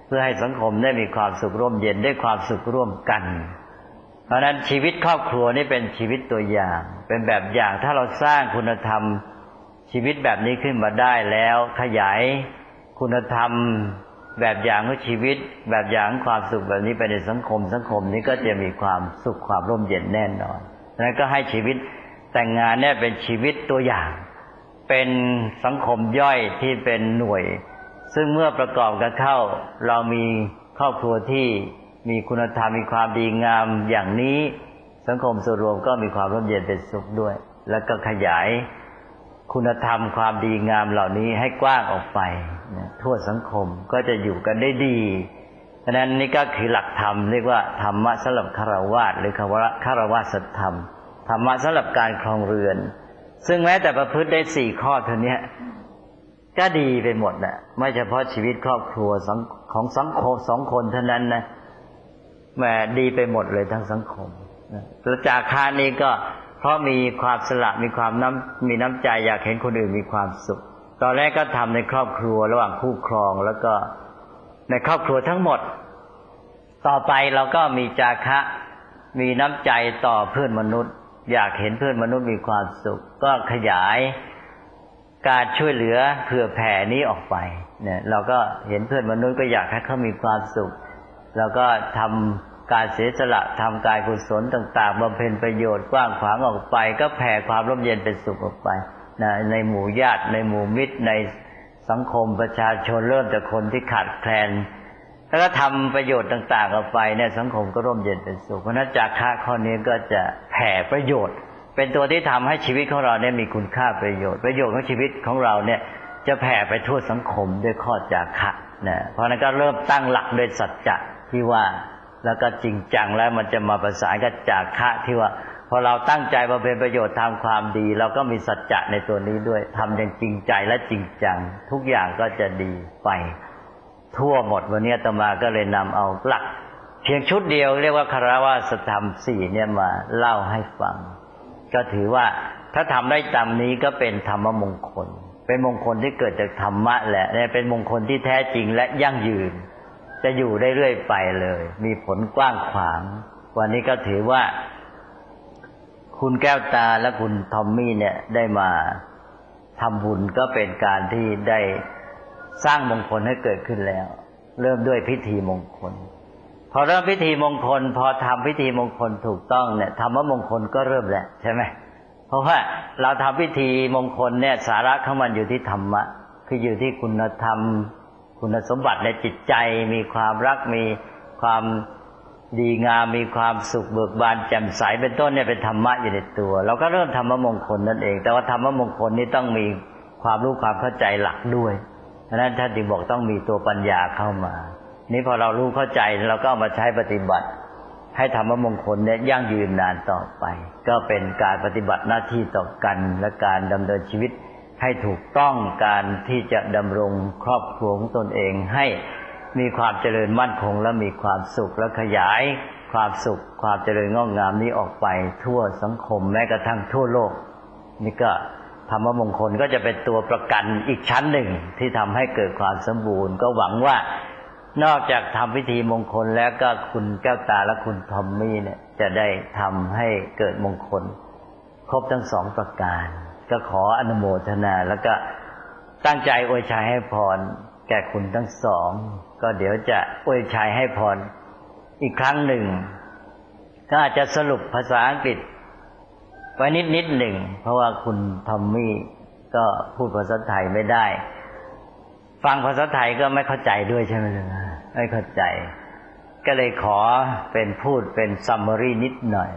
Speaker 2: เพื่อให้สังคมได้มีความสุขร่มเย็นได้ความสุขร่วมกันเพราะฉะนั้นชีวิตครอบครัวนี่เป็นชีวิตตัวอย่างเป็นแบบอย่างถ้าเราสร้างคุณธรรมชีวิตแบบนี้ขึ้นมาได้แล้วขยายคุณธรรมแบบอย่างของชีวิตแบบอย่างความสุขแบบนี้ไปในสังคมนี้ก็จะมีความสุขความร่มเย็นแน่นอนนั้นก็ให้ชีวิตแต่งงานเนี่ยเป็นชีวิตตัวอย่างเป็นสังคมย่อยที่เป็นหน่วยซึ่งเมื่อประกอบกันเข้าเรามีครอบครัวที่มีคุณธรรมมีความดีงามอย่างนี้สังคมส่วนรวมก็มีความร่มเย็นเป็นสุขด้วยแล้วก็ขยายคุณธรรมความดีงามเหล่านี้ให้กว้างออกไปทั่วสังคมก็จะอยู่กันได้ดีฉะนั้นนี่ก็คือหลักธรรมเรียกว่าธรรมะสำหรับฆราวาสหรือฆราวาสธรรมธรรมะสำหรับการครองเรือนซึ่งแม้แต่ประพฤติได้4ข้อเท่านี้ก็ดีไปหมดนะไม่เฉพาะชีวิตครอบครัวของสังคม2 คนเท่านั้นนะแหมดีไปหมดเลยทั้งสังคมแล้วจาคะนี้ก็เพราะมีความสละมีน้ำใจอยากเห็นคนอื่นมีความสุขตอนแรกก็ทำในครอบครัวระหว่างคู่ครองแล้วก็ในครอบครัวทั้งหมดต่อไปเราก็มีจาคะมีน้ำใจต่อเพื่อนมนุษย์อยากเห็นเพื่อนมนุษย์มีความสุขก็ขยายการช่วยเหลือเผื่อแผ่นี้ออกไปเนี่ยเราก็เห็นเพื่อนมนุษย์ก็อยากให้เขามีความสุขเราก็ทำการเสียสละทำการกุศลต่างๆบำเพ็ญประโยชน์กว้างขวางออกไปก็แผ่ความร่มเย็นเป็นสุขออกไปนะในหมู่ญาติในหมู่มิตรในสังคมประชาชนเริ่มจากคนที่ขาดแคลนแล้วก็ทำประโยชน์ต่างๆออกไปเนี่ยสังคมก็ร่มเย็นเป็นสุขเพราะฉะนั้นจาคะข้อนี้ก็จะแผ่ประโยชน์เป็นตัวที่ทำให้ชีวิตของเราเนี่ยมีคุณค่าประโยชน์ของชีวิตของเราเนี่ยจะแผ่ไปทั่วสังคมด้วยข้อจาคะนะเพราะนั้นก็เริ่มตั้งหลักด้วยสัจจะที่ว่าแล้วก็จริงจังแล้วมันจะมาประสานกับจาคะที่ว่าพอเราตั้งใจบำเพ็ญประโยชน์ทำความดีเราก็มีสัจจะในตัวนี้ด้วยทำอย่างจริงใจและจริงจังทุกอย่างก็จะดีไปทั่วหมดวันนี้อาตมาก็เลยนำเอาหลักเพียงชุดเดียวเรียกว่าฆราวาสธรรม4เนี่ยมาเล่าให้ฟังก็ถือว่าถ้าทำได้ตามนี้ก็เป็นธรรมมงคลเป็นมงคลที่เกิดจากธรรมะแหละเป็นมงคลที่แท้จริงและยั่งยืนจะอยู่ได้เรื่อยไปเลยมีผลกว้างขวางวันนี้ก็ถือว่าคุณแก้วตาและคุณทอมมี่เนี่ยได้มาทำบุญก็เป็นการที่ได้สร้างมงคลให้เกิดขึ้นแล้วเริ่มด้วยพิธีมงคลพอเริ่มพิธีมงคลพอทำพิธีมงคลถูกต้องเนี่ยธรรมมงคลก็เริ่มแล้วใช่ไหมเพราะว่าเราทำพิธีมงคลเนี่ยสาระของมันอยู่ที่ธรรมะคืออยู่ที่คุณธรรมคุณสมบัติในจิตใจมีความรักมีความดีงามมีความสุขเบิกบานแจ่มใสเป็นต้นเนี่ยเป็นธรรมะอยู่ในตัวเราก็เริ่มธรรมมงคลนั่นเองแต่ว่าธรรมมงคลนี้ต้องมีความรู้ความเข้าใจหลักด้วยเพราะฉะนั้นท่านจึงบอกต้องมีตัวปัญญาเข้ามานี่พอเรารู้เข้าใจเราก็เอามาใช้ปฏิบัติให้ธรรมมงคลเนี่ยยั่งยืนนานต่อไปก็เป็นการปฏิบัติหน้าที่ต่อกันและการดำเนินชีวิตให้ถูกต้องการที่จะดำรงครอบครัวของตนเองให้มีความเจริญมั่นคงและมีความสุขและขยายความสุขความเจริญงอกงามนี้ออกไปทั่วสังคมแม้กระทั่งทั่วโลกนี่ก็ธรรมมงคลก็จะเป็นตัวประกันอีกชั้นหนึ่งที่ทำให้เกิดความสมบูรณ์ก็หวังว่านอกจากทำพิธีมงคลแล้วก็คุณแก้วตาและคุณทอมมี่เนี่ยจะได้ทำให้เกิดมงคลครบทั้ง2ประการก็ขออนุโมทนาแล้วก็ตั้งใจอวยชัยให้พรแก่คุณทั้งสองก็เดี๋ยวจะอวยชัยให้พรอีกครั้งหนึ่งก็อาจจะสรุปภาษาอังกฤษไว้นิดหนึ่งเพราะว่าคุณทอมมี่ก็พูดภาษาไทยไม่ได้ฟังภาษาไทยก็ไม่เข้าใจด้วยใช่ไหมไม่เข้าใจก็เลยขอเป็นพูดเป็น summary นิดหน่อย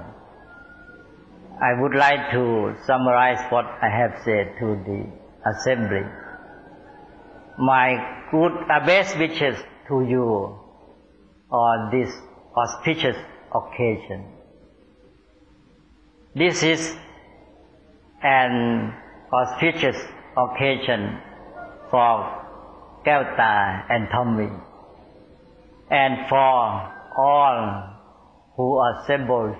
Speaker 2: I would like to summarize what I have said to the assembly. My best wishes to you on this auspicious occasion. This is an auspicious occasion for Kelta and Tommy, and for all who are assembled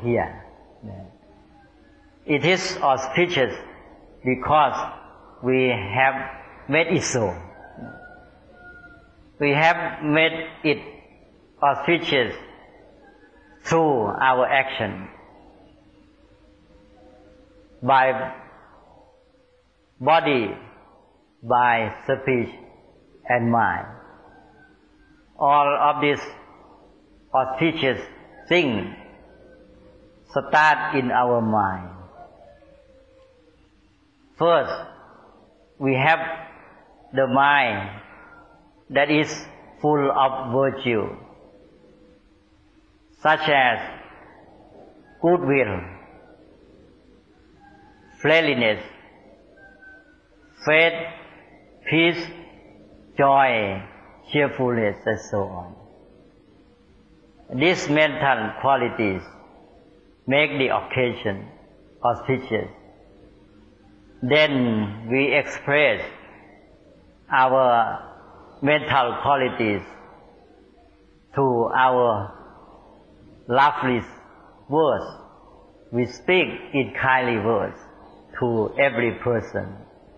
Speaker 2: here.It is auspicious because we have made it so. we have made it auspicious through our action, by body, by speech and mind. All of these auspicious things start in our mind. First, we have the mind that is full of virtue, such as goodwill, friendliness, faith, peace, joy, cheerfulness, and so on. These mental qualities make the occasion auspicious. Then we express our mental qualities to our lovely words. We speak in kindly words to every person,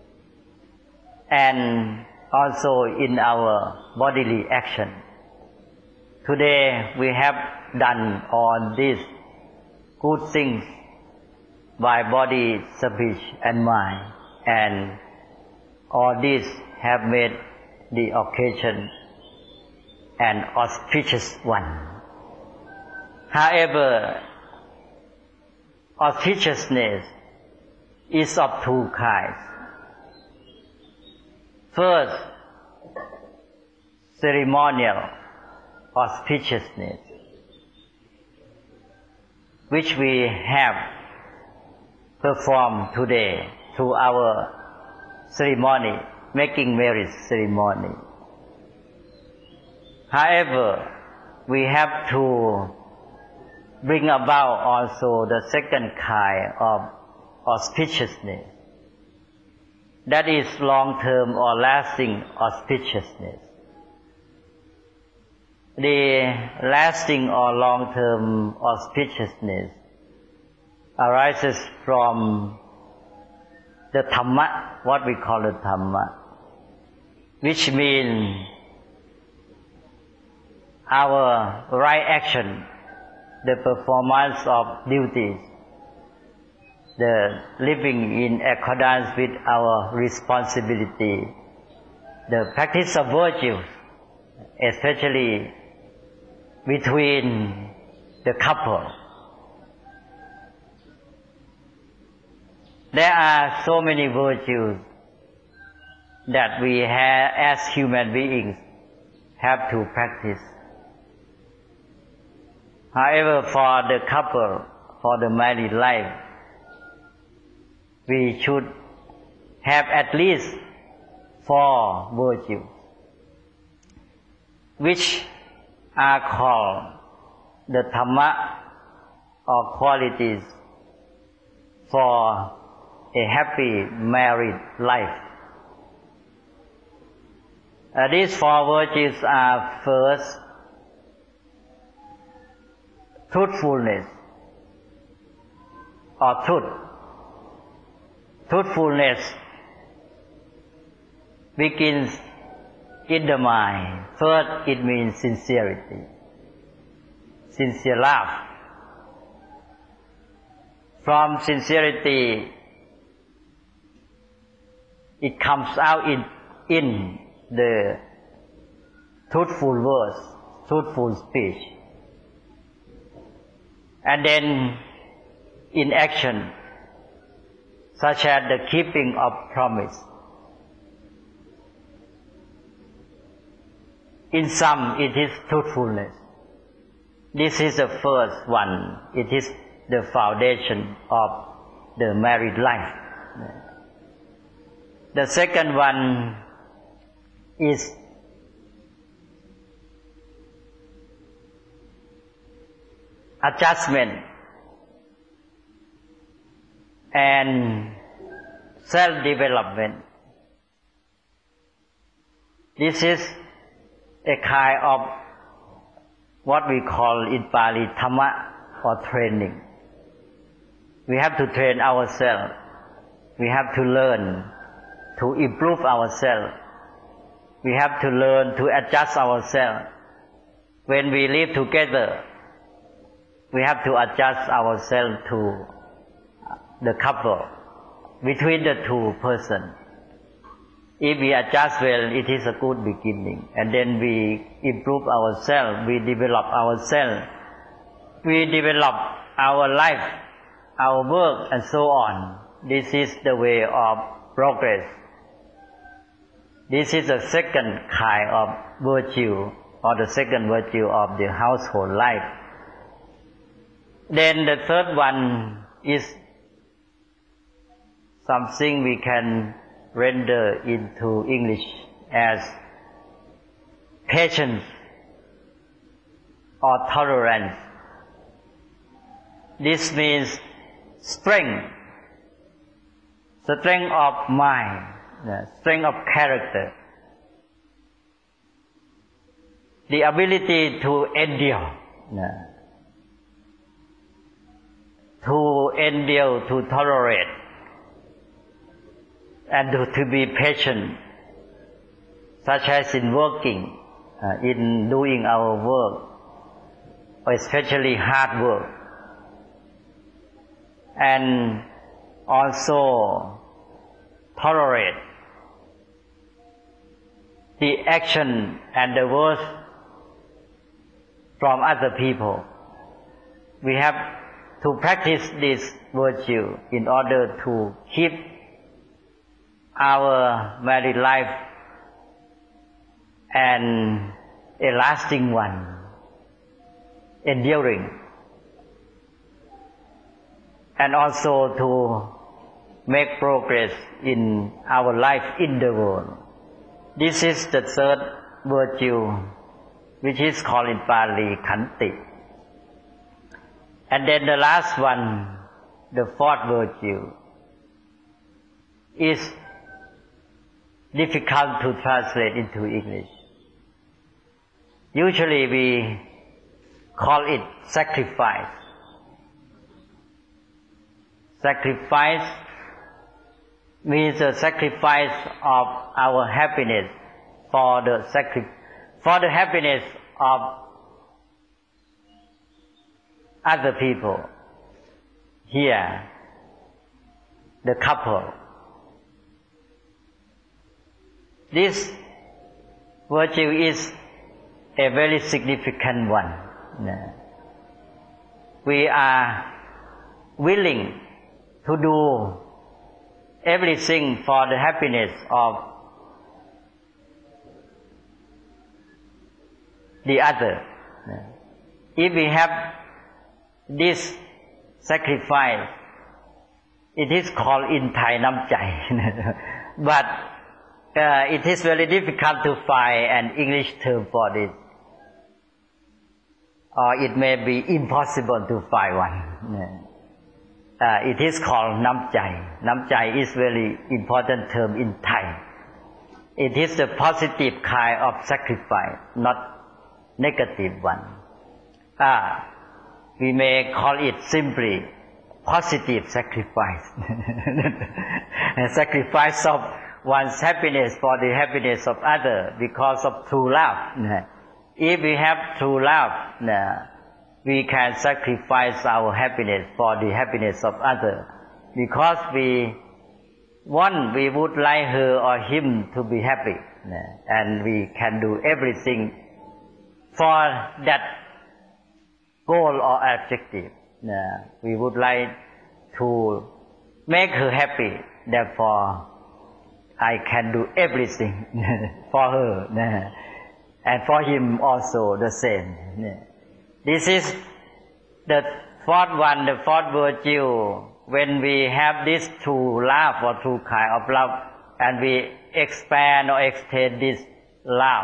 Speaker 2: and also in our bodily action. Today we have done all these good things by body, speech and mind, and all these have made the occasion an auspicious one. However, auspiciousness is of two kinds. First, ceremonial auspiciousness, which we have performed today through our ceremony, making marriage ceremony. However, we have to bring about also the second kind of auspiciousness, that is long-term or lasting auspiciousness. The lasting or long-term auspiciousness arises from the Dhamma, what we call the Dhamma, which means our right action, the performance of duties, the living in accordance with our responsibility, the practice of virtue, especially between the couple. There are so many virtues that we have, as human beings, have to practice. However, for the couple, for the married life, we should have at least 4 virtues, which are called the Dhamma, or qualities for a happy married life. These 4 virtues are: first, truthfulness or truth. Truthfulness begins in the mind. First, it means sincerity, sincere love. From sincerity, it comes out in the truthful words, truthful speech. And then in action, such as the keeping of promise. In sum, it is truthfulness. This is the first one. It is the foundation of the married life. The second one is adjustment and self-development. This is a kind of what we call in Pali Dhamma, or training. We have to train ourselves. We have to learn to improve ourselves We have to learn to adjust ourselves. When we live together, we have to adjust ourselves to the couple, between the two persons. If we adjust well, it is a good beginning. And then we improve ourselves, we develop ourselves, we develop our life, our work, and so on. This is the way of progress. This is the second kind of virtue, or the second virtue of the household life. Then the third one is something we can render into English as patience or tolerance. This means strength of mind, strength of character, the ability to endure, to tolerate, and to be patient, such as in working, in doing our work, especially hard work, and also tolerate the action and the words from other people. We have to practice this virtue in order to keep our married life and a lasting one, enduring, and also to make progress in our life in the world. This is the third virtue, which is called in Pali Khanti. And then the last one, the fourth virtue, is difficult to translate into English. Usually we call it sacrifice. Sacrifice means the sacrifice of our happiness for the happiness of other people. Here, the couple. This virtue is a very significant one. We are willing to do everything for the happiness of the other. If we have this sacrifice, it is called in Thai namjai. But it is very difficult to find an English term for this, or it may be impossible to find one. It is called namjai. Namjai is very important term in Thai. It is the positive kind of sacrifice, not negative one. We may call it simply positive sacrifice. Sacrifice of one's happiness for the happiness of others because of true love. If we have true love, we can sacrifice our happiness for the happiness of others, because we would like her or him to be happy, and we can do everything for that goal or objective. We would like to make her happy, therefore I can do everything for her, and for him also the same. This is the fourth one, the fourth virtue. When we have this true love or true kind of love, and we expand or extend this love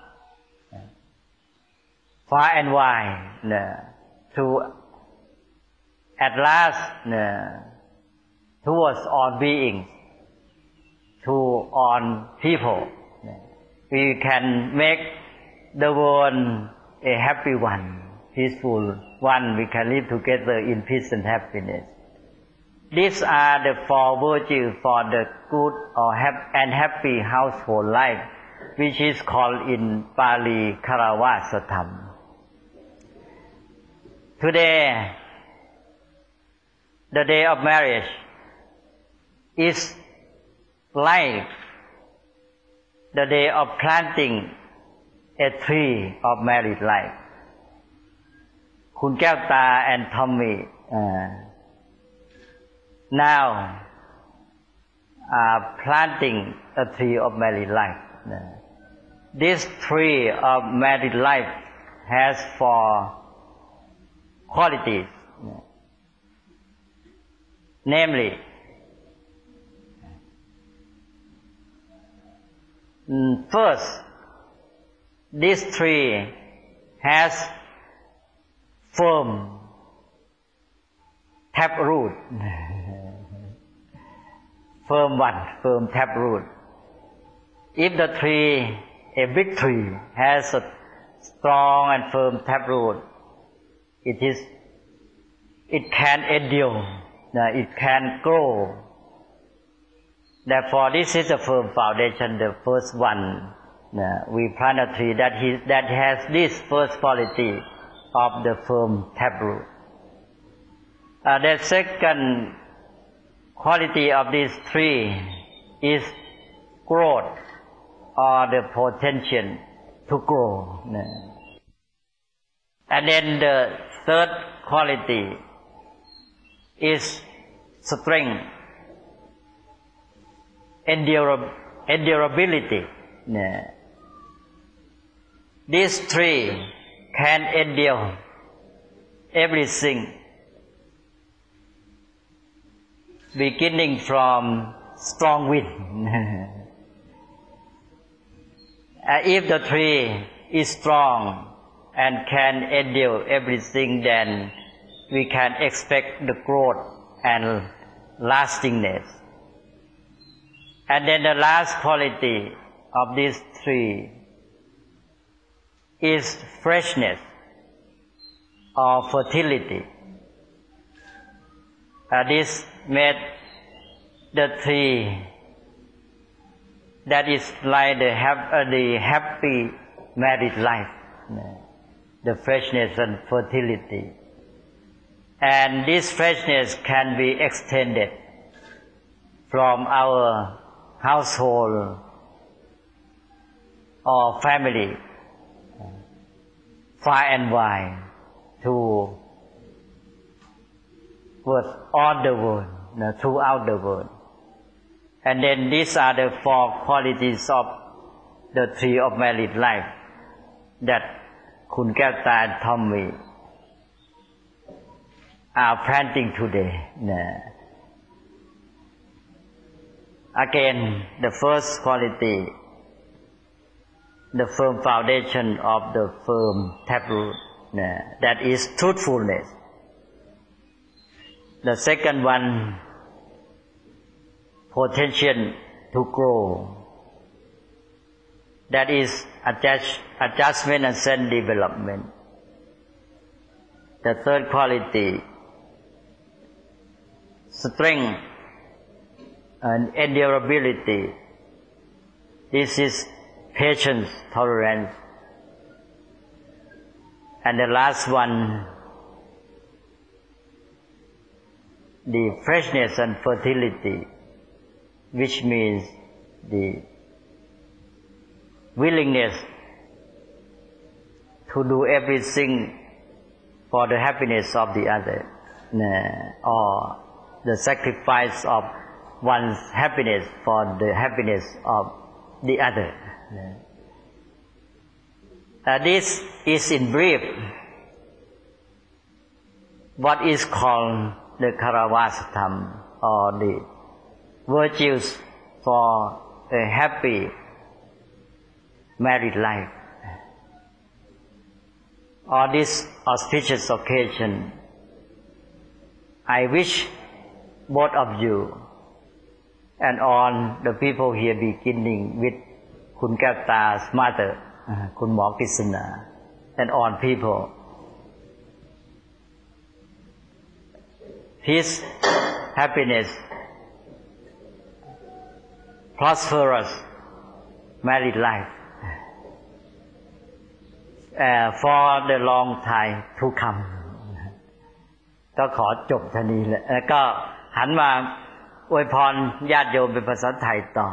Speaker 2: far and wide, to at last towards all beings, to all people, we can make the world a happy one, peaceful one. We can live together in peace and happiness. These are the four virtues for the good and happy household life. which is called in Pali Karavasa-tham. Today, the day of marriage is like the day of planting a tree of married life. Kun Kelta and Tommy now are planting a tree of married life. This tree of married life has 4 qualities, namely, first, this tree has firm taproot. Firm taproot. If the tree, a big tree, has a strong and firm taproot, it can endure, it can grow. Therefore, this is a firm foundation, the first one. We plant a tree that has this first quality of the firm taproot. The second quality of this tree is growth, or the potential to grow. And then the third quality is strength, endurability. This tree can endure everything, beginning from strong wind. If the tree is strong and can endure everything, then we can expect the growth and lastingness. And then the last quality of this tree is freshness or fertility. This made the tree that is like the happy married life, the freshness and fertility. And this freshness can be extended from our household or family far and wide to all the world, throughout the world. And then these are the 4 qualities of the tree of married life that Kun Kelta and Tommy are planting today. Again, the first quality, the firm foundation of the firm taproot, that is truthfulness. The second one, potential to grow, that is adjustment and self-development. The third quality, strength and endurability. This is patience, tolerance. And the last one, the freshness and fertility, which means the willingness to do everything for the happiness of the other, or the sacrifice of one's happiness for the happiness of the other. This is in brief what is called the Karavasa-tham, or the virtues for a happy married life. On this auspicious occasion, I wish both of you and all the people here, beginning with Kun Kelta's mother, Kun Mo Kisana, and all people, peace, happiness, prosperous married life, for the long time to come ก็ขอจบทันทีเลยแล้วก็หันมาอวยพรญาติโยมเป็นภาษาไทยต่อ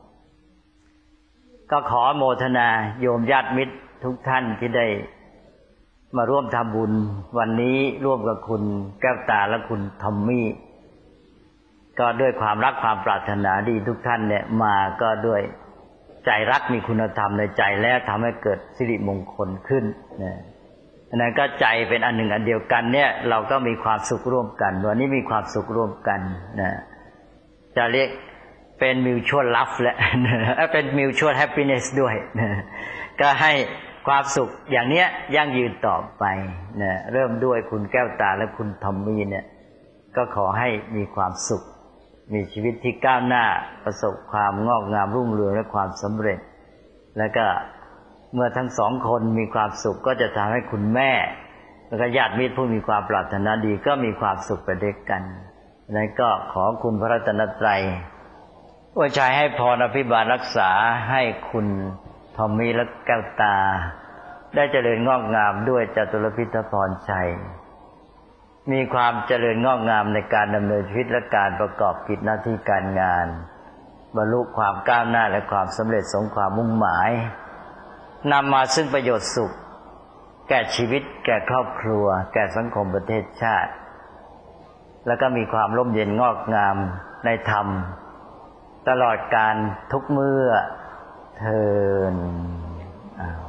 Speaker 2: ก็ขอโมทนาโยมญาติมิตรทุกท่านที่ได้มาร่วมทำบุญวันนี้ร่วมกับคุณแก้วตาและคุณทอมมี่ก็ด้วยความรักความปรารถนาดีทุกท่านเนี่ยมาก็ด้วยใจรักมีคุณธรรมในใจแล้วทำให้เกิดสิริมงคลขึ้นนะนั้นก็ใจเป็นอันหนึ่งอันเดียวกันเนี่ยเราก็มีความสุขร่วมกันวันนี้มีความสุขร่วมกันนะจะเรียกเป็น mutual love และเป็น mutual happiness ด้วยนะก็ให้ความสุขอย่างเนี้ยยั่งยืนต่อไปนะเริ่มด้วยคุณแก้วตาและคุณทอมมี่เนี่ยก็ขอให้มีความสุขมีชีวิตที่ก้าวหน้าประสบความงอกงามรุ่งเรืองและความสำเร็จแล้วก็เมื่อทั้งสองคนมีความสุขก็จะทำให้คุณแม่แล้วก็ญาติมิตรผู้มีความปรารถนาดีก็มีความสุขไปด้วยกันนั้นก็ขอคุณพระรัตนตรัยอวยชัยให้พรอภิบาลรักษาให้คุณทอมมี่และแก้วตาได้เจริญงอกงามด้วยจตุรพิธพรชัยมีความเจริญงอกงามในการดำเนินชีวิตและการประกอบกิจหน้าที่การงานบรรลุความก้าวหน้าและความสำเร็จสมความมุ่งหมายนำมาซึ่งประโยชน์สุขแก่ชีวิตแก่ครอบครัวแก่สังคมประเทศชาติแล้วก็มีความร่มเย็นงอกงามในธรรมตลอดการทุกเมื่อเทอญ